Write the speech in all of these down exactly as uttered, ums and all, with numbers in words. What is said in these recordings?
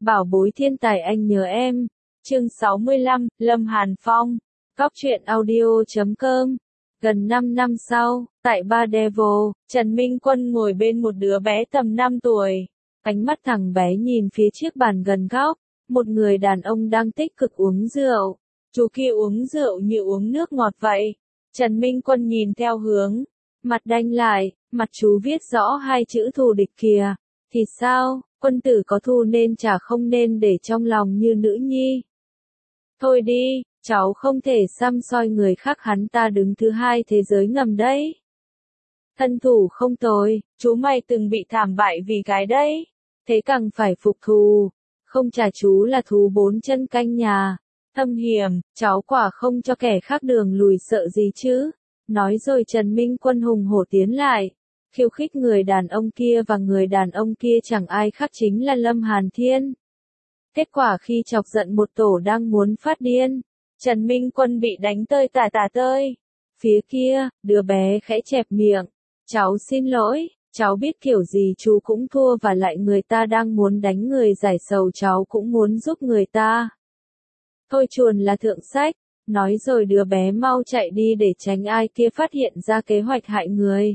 Bảo bối thiên tài anh nhớ em. Chương sáu mươi lăm, Lâm Hàn Phong. Cóc truyện audio chấm com. Gần năm năm sau, tại Ba Devil, Trần Minh Quân ngồi bên một đứa bé tầm năm tuổi. Ánh mắt thằng bé nhìn phía chiếc bàn gần góc, một người đàn ông đang tích cực uống rượu. Chú kia uống rượu như uống nước ngọt vậy. Trần Minh Quân nhìn theo hướng, mặt đanh lại, mặt chú viết rõ hai chữ thù địch kìa. Thì sao, quân tử có thù nên chả không nên để trong lòng như nữ nhi. Thôi đi, cháu không thể xăm soi người khác, hắn ta đứng thứ hai thế giới ngầm đấy. Thân thủ không tồi, chú mày từng bị thảm bại vì cái đấy. Thế càng phải phục thù, không trả chú là thú bốn chân canh nhà. Thâm hiểm, cháu quả không cho kẻ khác đường lùi sợ gì chứ. Nói rồi Trần Minh Quân hùng hổ tiến lại, khiêu khích người đàn ông kia, và người đàn ông kia chẳng ai khác chính là Lâm Hàn Thiên. Kết quả khi chọc giận một tổ đang muốn phát điên, Trần Minh Quân bị đánh tơi tả tả tơi. Phía kia, đứa bé khẽ chẹp miệng. Cháu xin lỗi, cháu biết kiểu gì chú cũng thua, và lại người ta đang muốn đánh người giải sầu, cháu cũng muốn giúp người ta. Thôi chuồn là thượng sách. Nói rồi đứa bé mau chạy đi để tránh ai kia phát hiện ra kế hoạch hại người.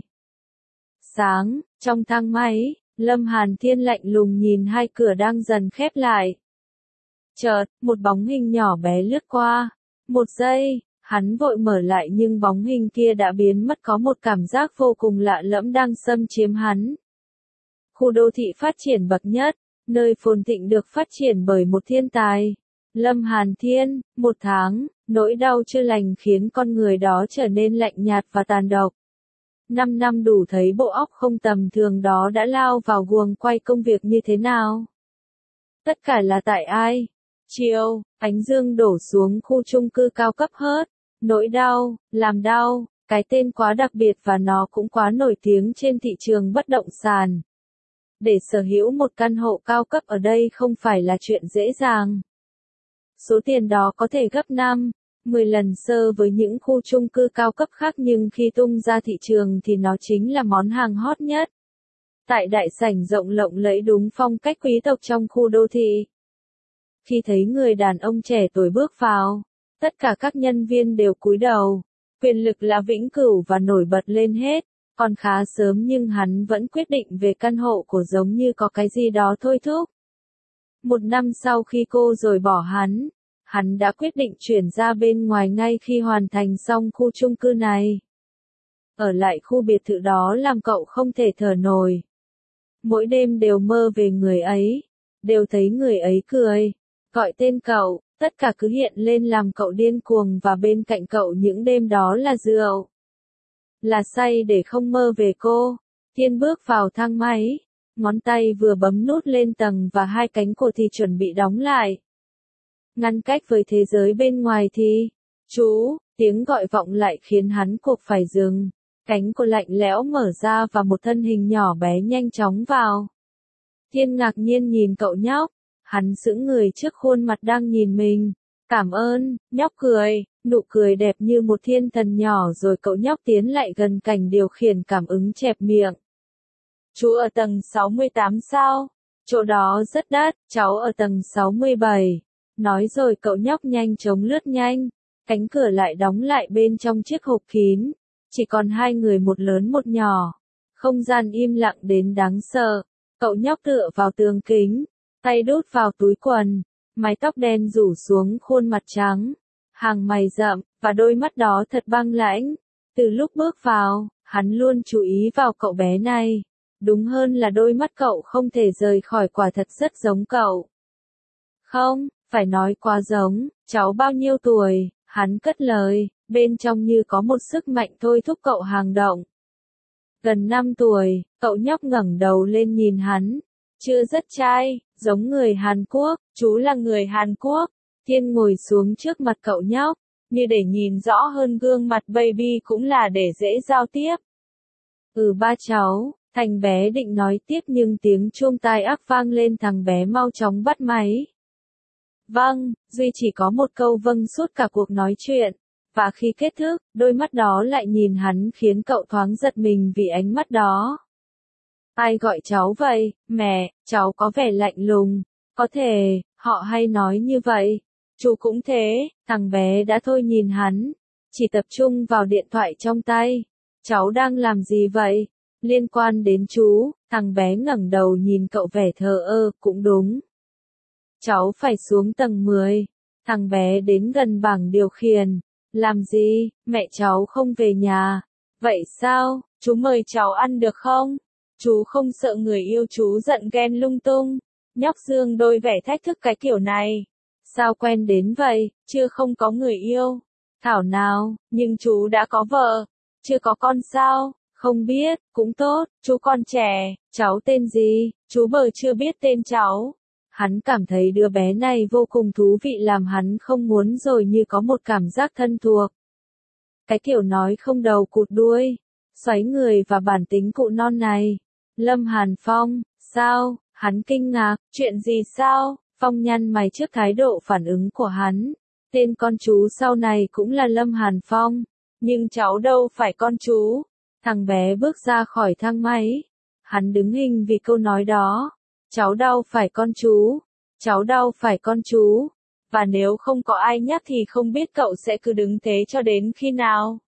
Sáng, trong thang máy, Lâm Hàn Thiên lạnh lùng nhìn hai cửa đang dần khép lại. Chợt, một bóng hình nhỏ bé lướt qua. Một giây, hắn vội mở lại nhưng bóng hình kia đã biến mất, có một cảm giác vô cùng lạ lẫm đang xâm chiếm hắn. Khu đô thị phát triển bậc nhất, nơi phồn thịnh được phát triển bởi một thiên tài. Lâm Hàn Thiên, một tháng, nỗi đau chưa lành khiến con người đó trở nên lạnh nhạt và tàn độc. Năm năm đủ thấy bộ óc không tầm thường đó đã lao vào guồng quay công việc như thế nào. Tất cả là tại ai? Chiều, ánh dương đổ xuống khu chung cư cao cấp hớt. Nỗi đau, làm đau, cái tên quá đặc biệt và nó cũng quá nổi tiếng trên thị trường bất động sản. Để sở hữu một căn hộ cao cấp ở đây không phải là chuyện dễ dàng. Số tiền đó có thể gấp năm, mười lần so với những khu chung cư cao cấp khác, nhưng khi tung ra thị trường thì nó chính là món hàng hot nhất. Tại đại sảnh rộng lộng lẫy đúng phong cách quý tộc trong khu đô thị. Khi thấy người đàn ông trẻ tuổi bước vào, tất cả các nhân viên đều cúi đầu. Quyền lực là vĩnh cửu và nổi bật lên hết. Còn khá sớm nhưng hắn vẫn quyết định về căn hộ của, giống như có cái gì đó thôi thúc. Một năm sau khi cô rồi bỏ hắn, hắn đã quyết định chuyển ra bên ngoài ngay khi hoàn thành xong khu chung cư này. Ở lại khu biệt thự đó làm cậu không thể thở nổi. Mỗi đêm đều mơ về người ấy, đều thấy người ấy cười, gọi tên cậu, tất cả cứ hiện lên làm cậu điên cuồng, và bên cạnh cậu những đêm đó là rượu. Là say để không mơ về cô. Thiên bước vào thang máy. Ngón tay vừa bấm nút lên tầng và hai cánh cửa thì chuẩn bị đóng lại. Ngăn cách với thế giới bên ngoài thì, chú, tiếng gọi vọng lại khiến hắn cuộc phải dừng. Cánh cửa lạnh lẽo mở ra và một thân hình nhỏ bé nhanh chóng vào. Thiên ngạc nhiên nhìn cậu nhóc, hắn sững người trước khuôn mặt đang nhìn mình. Cảm ơn, nhóc cười, nụ cười đẹp như một thiên thần nhỏ, rồi cậu nhóc tiến lại gần cảnh điều khiển cảm ứng chẹp miệng. Chú ở tầng sáu mươi tám sao? Chỗ đó rất đắt, cháu ở tầng sáu mươi bảy. Nói rồi cậu nhóc nhanh chóng lướt nhanh. Cánh cửa lại đóng lại bên trong chiếc hộp kín. Chỉ còn hai người, một lớn một nhỏ. Không gian im lặng đến đáng sợ. Cậu nhóc tựa vào tường kính, tay đút vào túi quần. Mái tóc đen rủ xuống khuôn mặt trắng. Hàng mày rậm, và đôi mắt đó thật băng lãnh. Từ lúc bước vào, hắn luôn chú ý vào cậu bé này. Đúng hơn là đôi mắt cậu không thể rời khỏi, quả thật rất giống cậu. Không, phải nói quá giống. Cháu bao nhiêu tuổi? Hắn cất lời, bên trong như có một sức mạnh thôi thúc cậu hành động. Gần năm tuổi, cậu nhóc ngẩng đầu lên nhìn hắn. Chưa rất trai, giống người Hàn Quốc. Chú là người Hàn Quốc. Thiên ngồi xuống trước mặt cậu nhóc, như để nhìn rõ hơn gương mặt baby, cũng là để dễ giao tiếp. Ừ ba cháu. Thành bé định nói tiếp nhưng tiếng chuông tai ác vang lên, thằng bé mau chóng bắt máy. Vâng, Duy chỉ có một câu vâng suốt cả cuộc nói chuyện. Và khi kết thúc, đôi mắt đó lại nhìn hắn khiến cậu thoáng giật mình vì ánh mắt đó. Ai gọi cháu vậy, mẹ? Cháu có vẻ lạnh lùng. Có thể, họ hay nói như vậy. Chú cũng thế, thằng bé đã thôi nhìn hắn. Chỉ tập trung vào điện thoại trong tay. Cháu đang làm gì vậy? Liên quan đến chú, thằng bé ngẩng đầu nhìn cậu vẻ thờ ơ, cũng đúng. Cháu phải xuống tầng mười. Thằng bé đến gần bảng điều khiển. Làm gì, mẹ cháu không về nhà. Vậy sao, chú mời cháu ăn được không? Chú không sợ người yêu chú giận ghen lung tung. Nhóc dương đôi vẻ thách thức cái kiểu này. Sao quen đến vậy, chưa không có người yêu. Thảo nào, nhưng chú đã có vợ. Chưa có con sao? Không biết, cũng tốt, chú còn trẻ, cháu tên gì, chú bờ chưa biết tên cháu. Hắn cảm thấy đứa bé này vô cùng thú vị làm hắn không muốn rồi như có một cảm giác thân thuộc. Cái kiểu nói không đầu cụt đuôi, xoáy người và bản tính cụ non này. Lâm Hàn Phong, sao, hắn kinh ngạc, chuyện gì sao, Phong nhăn mày trước thái độ phản ứng của hắn. Tên con chú sau này cũng là Lâm Hàn Phong, nhưng cháu đâu phải con chú. Thằng bé bước ra khỏi thang máy. Hắn đứng hình vì câu nói đó. Cháu đâu phải con chú. Cháu đâu phải con chú. Và nếu không có ai nhắc thì không biết cậu sẽ cứ đứng thế cho đến khi nào.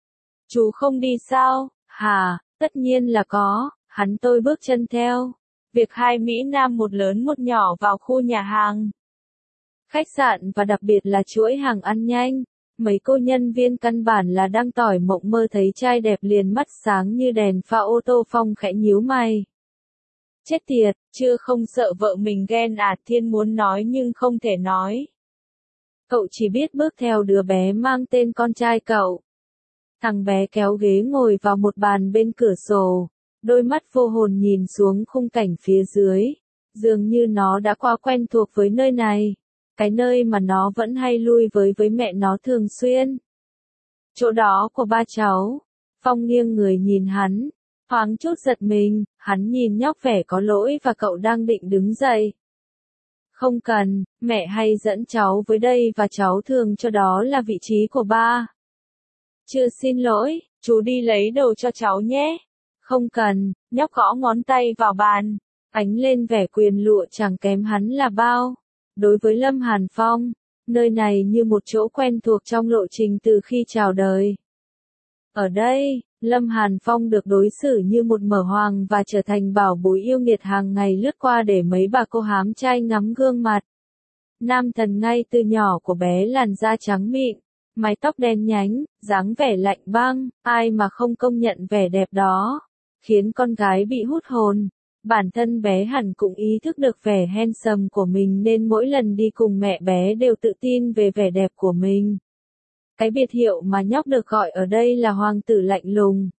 Chú không đi sao? Hả, tất nhiên là có. Hắn tôi bước chân theo. Việc hai Mỹ Nam một lớn một nhỏ vào khu nhà hàng. Khách sạn và đặc biệt là chuỗi hàng ăn nhanh. Mấy cô nhân viên căn bản là đang tỏi mộng mơ thấy trai đẹp liền mắt sáng như đèn pha ô tô. Phong khẽ nhíu mày. Chết tiệt, chưa không sợ vợ mình ghen à? Thiên muốn nói nhưng không thể nói. Cậu chỉ biết bước theo đứa bé mang tên con trai cậu. Thằng bé kéo ghế ngồi vào một bàn bên cửa sổ. Đôi mắt vô hồn nhìn xuống khung cảnh phía dưới. Dường như nó đã quá quen thuộc với nơi này. Cái nơi mà nó vẫn hay lui với với mẹ nó thường xuyên. Chỗ đó của ba cháu. Phong nghiêng người nhìn hắn. Thoáng chút giật mình, hắn nhìn nhóc vẻ có lỗi và cậu đang định đứng dậy. Không cần, mẹ hay dẫn cháu với đây và cháu thường cho đó là vị trí của ba. Chưa xin lỗi, chú đi lấy đồ cho cháu nhé. Không cần, nhóc gõ ngón tay vào bàn. Ánh lên vẻ quyền lụa chẳng kém hắn là bao. Đối với Lâm Hàn Phong, nơi này như một chỗ quen thuộc trong lộ trình từ khi chào đời. Ở đây, Lâm Hàn Phong được đối xử như một mở hoàng và trở thành bảo bối yêu nghiệt hàng ngày lướt qua để mấy bà cô hám trai ngắm gương mặt. Nam thần ngay từ nhỏ của bé làn da trắng mịn, mái tóc đen nhánh, dáng vẻ lạnh băng, ai mà không công nhận vẻ đẹp đó, khiến con gái bị hút hồn. Bản thân bé hẳn cũng ý thức được vẻ handsome của mình nên mỗi lần đi cùng mẹ bé đều tự tin về vẻ đẹp của mình. Cái biệt hiệu mà nhóc được gọi ở đây là hoàng tử lạnh lùng.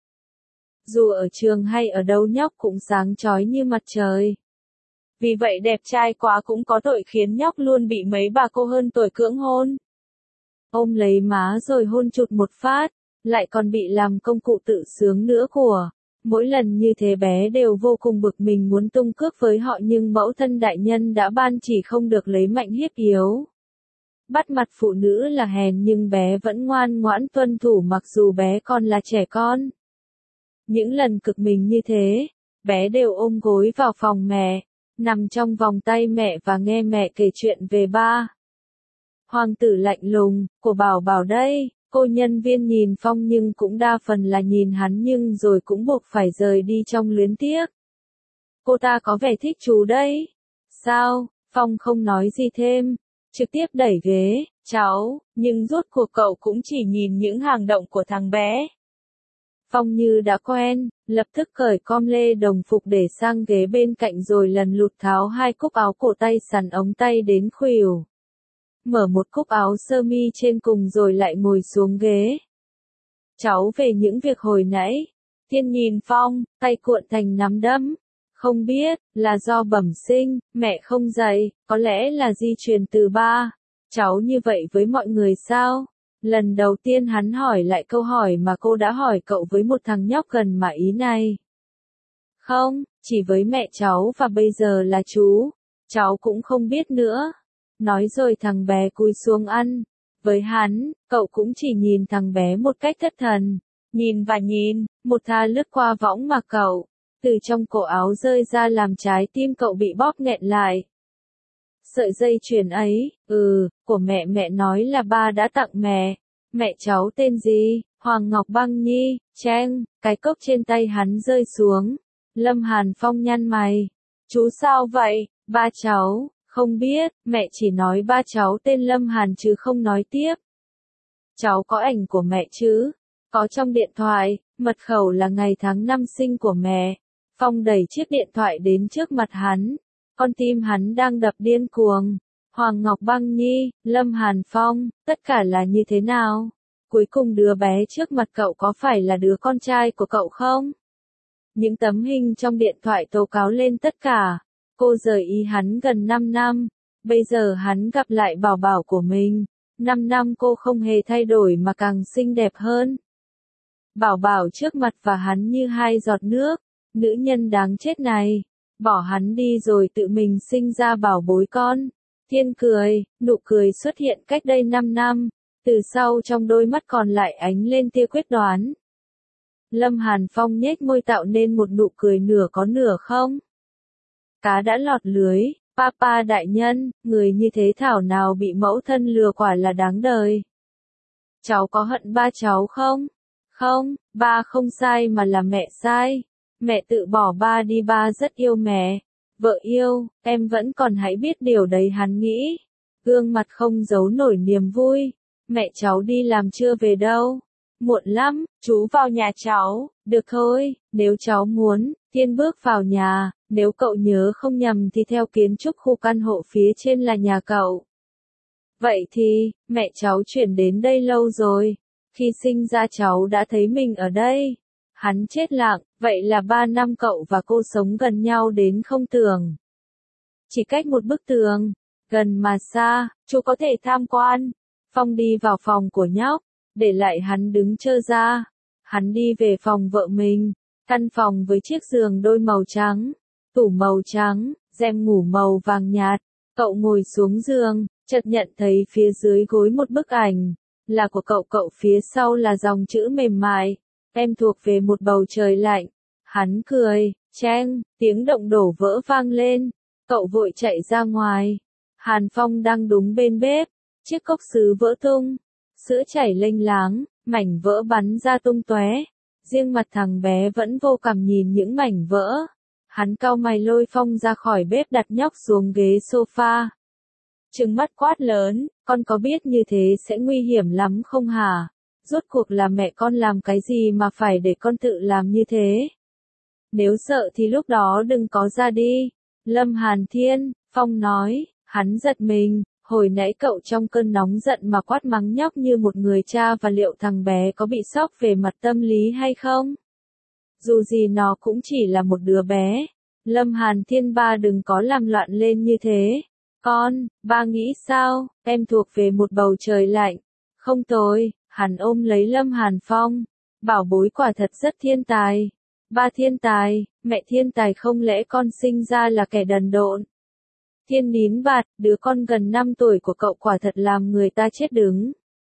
Dù ở trường hay ở đâu nhóc cũng sáng chói như mặt trời. Vì vậy đẹp trai quá cũng có tội khiến nhóc luôn bị mấy bà cô hơn tuổi cưỡng hôn. Ôm lấy má rồi hôn chụt một phát, lại còn bị làm công cụ tự sướng nữa của. Mỗi lần như thế bé đều vô cùng bực mình muốn tung cước với họ nhưng mẫu thân đại nhân đã ban chỉ không được lấy mạnh hiếp yếu. Bắt mặt phụ nữ là hèn nhưng bé vẫn ngoan ngoãn tuân thủ mặc dù bé còn là trẻ con. Những lần cực mình như thế, bé đều ôm gối vào phòng mẹ, nằm trong vòng tay mẹ và nghe mẹ kể chuyện về ba. Hoàng tử lạnh lùng, của Bảo Bảo đây. Cô nhân viên nhìn Phong nhưng cũng đa phần là nhìn hắn nhưng rồi cũng buộc phải rời đi trong luyến tiếc. Cô ta có vẻ thích chú đấy. Sao? Phong không nói gì thêm, trực tiếp đẩy ghế, cháu, nhưng rốt cuộc cậu cũng chỉ nhìn những hành động của thằng bé. Phong như đã quen, lập tức cởi com lê đồng phục để sang ghế bên cạnh rồi lần lụt tháo hai cúc áo cổ tay sắn ống tay đến khuỷu. Mở một cúc áo sơ mi trên cùng rồi lại ngồi xuống ghế. Cháu về những việc hồi nãy. Thiên nhìn Phong, tay cuộn thành nắm đấm. Không biết, là do bẩm sinh, mẹ không dạy, có lẽ là di truyền từ ba. Cháu như vậy với mọi người sao? Lần đầu tiên hắn hỏi lại câu hỏi mà cô đã hỏi cậu với một thằng nhóc gần mà ý này. Không, chỉ với mẹ cháu và bây giờ là chú. Cháu cũng không biết nữa. Nói rồi thằng bé cúi xuống ăn. Với hắn, cậu cũng chỉ nhìn thằng bé một cách thất thần. Nhìn và nhìn, một tha lướt qua võng mà cậu. Từ trong cổ áo rơi ra làm trái tim cậu bị bóp nghẹn lại. Sợi dây chuyền ấy, ừ, của mẹ mẹ nói là ba đã tặng mẹ. Mẹ cháu tên gì? Hoàng Ngọc Băng Nhi, Trang, cái cốc trên tay hắn rơi xuống. Lâm Hàn Phong nhăn mày. Chú sao vậy? Ba cháu, không biết, mẹ chỉ nói ba cháu tên Lâm Hàn chứ không nói tiếp. Cháu có ảnh của mẹ chứ? Có trong điện thoại, mật khẩu là ngày tháng năm sinh của mẹ. Phong đẩy chiếc điện thoại đến trước mặt hắn. Con tim hắn đang đập điên cuồng. Hoàng Ngọc Băng Nhi, Lâm Hàn Phong, tất cả là như thế nào? Cuối cùng đứa bé trước mặt cậu có phải là đứa con trai của cậu không? Những tấm hình trong điện thoại tố cáo lên tất cả. Cô rời ý hắn gần năm năm. Bây giờ hắn gặp lại bảo bảo của mình. năm năm cô không hề thay đổi mà càng xinh đẹp hơn. Bảo bảo trước mặt và hắn như hai giọt nước. Nữ nhân đáng chết này. Bỏ hắn đi rồi tự mình sinh ra bảo bối con. Thiên cười, nụ cười xuất hiện cách đây năm năm. Từ sau trong đôi mắt còn lại ánh lên tia quyết đoán. Lâm Hàn Phong nhếch môi tạo nên một nụ cười nửa có nửa không. Cá đã lọt lưới, papa đại nhân, người như thế thảo nào bị mẫu thân lừa quả là đáng đời. Cháu có hận ba cháu không? Không, ba không sai mà là mẹ sai. Mẹ tự bỏ ba đi, ba rất yêu mẹ. Vợ yêu, em vẫn còn hãy biết điều đấy, hắn nghĩ. Gương mặt không giấu nổi niềm vui. Mẹ cháu đi làm chưa về đâu. Muộn lắm, chú vào nhà cháu. Được thôi, nếu cháu muốn, Thiên bước vào nhà. Nếu cậu nhớ không nhầm thì theo kiến trúc khu căn hộ phía trên là nhà cậu. Vậy thì, mẹ cháu chuyển đến đây lâu rồi. Khi sinh ra cháu đã thấy mình ở đây. Hắn chết lặng, vậy là ba năm cậu và cô sống gần nhau đến không tưởng. Chỉ cách một bức tường, gần mà xa, chú có thể tham quan. Phong đi vào phòng của nhóc, để lại hắn đứng trơ ra. Hắn đi về phòng vợ mình, căn phòng với chiếc giường đôi màu trắng, tủ màu trắng, rèm ngủ màu vàng nhạt. Cậu ngồi xuống giường, chợt nhận thấy phía dưới gối một bức ảnh, là của cậu. Cậu phía sau là dòng chữ mềm mại. Em thuộc về một bầu trời lạnh. Hắn cười, Trang, tiếng động đổ vỡ vang lên. Cậu vội chạy ra ngoài. Hàn Phong đang đúng bên bếp. Chiếc cốc sứ vỡ tung. Sữa chảy lênh láng, mảnh vỡ bắn ra tung tóe. Riêng mặt thằng bé vẫn vô cảm nhìn những mảnh vỡ. Hắn cau mày lôi Phong ra khỏi bếp, đặt nhóc xuống ghế sofa. Trừng mắt quát lớn, con có biết như thế sẽ nguy hiểm lắm không hả? Rốt cuộc là mẹ con làm cái gì mà phải để con tự làm như thế? Nếu sợ thì lúc đó đừng có ra đi. Lâm Hàn Thiên, Phong nói, hắn giật mình, hồi nãy cậu trong cơn nóng giận mà quát mắng nhóc như một người cha, và liệu thằng bé có bị sốc về mặt tâm lý hay không? Dù gì nó cũng chỉ là một đứa bé. Lâm Hàn Thiên, ba đừng có làm loạn lên như thế. Con, ba nghĩ sao, em thuộc về một bầu trời lạnh. Không tồi. Hắn ôm lấy Lâm Hàn Phong. Bảo bối quả thật rất thiên tài. Ba thiên tài, mẹ thiên tài, không lẽ con sinh ra là kẻ đần độn? Thiên nín bạt, đứa con gần năm tuổi của cậu quả thật làm người ta chết đứng.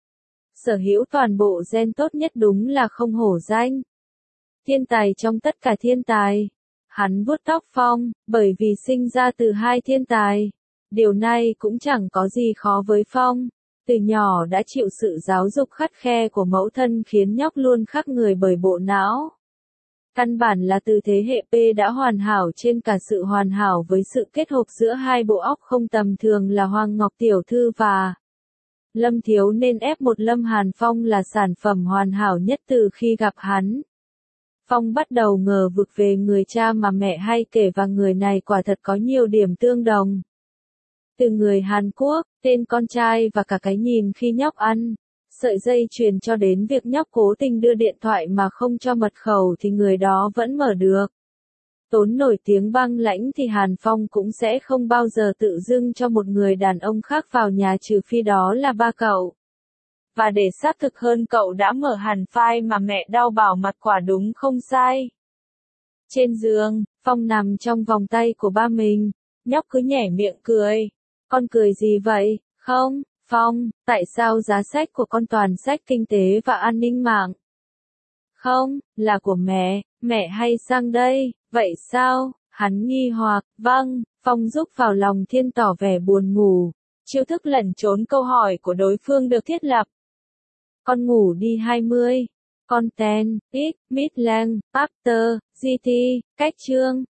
Sở hữu toàn bộ gen tốt nhất đúng là không hổ danh. Thiên tài trong tất cả thiên tài. Hắn vuốt tóc Phong, bởi vì sinh ra từ hai thiên tài. Điều này cũng chẳng có gì khó với Phong. Từ nhỏ đã chịu sự giáo dục khắt khe của mẫu thân khiến nhóc luôn khác người bởi bộ não. Căn bản là từ thế hệ P đã hoàn hảo trên cả sự hoàn hảo, với sự kết hợp giữa hai bộ óc không tầm thường là Hoàng Ngọc Tiểu Thư và Lâm Thiếu, nên ép một Lâm Hàn Phong là sản phẩm hoàn hảo nhất từ khi gặp hắn. Phong bắt đầu ngờ vực về người cha mà mẹ hay kể, và người này quả thật có nhiều điểm tương đồng. Từ người Hàn Quốc, tên con trai và cả cái nhìn khi nhóc ăn sợi dây chuyền, cho đến việc nhóc cố tình đưa điện thoại mà không cho mật khẩu thì người đó vẫn mở được. Tốn nổi tiếng băng lãnh thì Hàn Phong cũng sẽ không bao giờ tự dưng cho một người đàn ông khác vào nhà, trừ phi đó là ba cậu. Và để xác thực hơn, cậu đã mở hẳn file mà mẹ đau bảo mật, quả đúng không sai. Trên giường, Phong nằm trong vòng tay của ba mình. Nhóc cứ nhẻ miệng cười. Con cười gì vậy? Không, Phong, tại sao giá sách của con toàn sách kinh tế và an ninh mạng? Không, là của mẹ, mẹ hay sang đây, vậy sao? Hắn nghi hoặc, vâng, Phong rúc vào lòng thiên tỏ vẻ buồn ngủ. Chiêu thức lẩn trốn câu hỏi của đối phương được thiết lập. Con ngủ đi hai mươi. Content, X, Midland, After, giê tê, cách chương.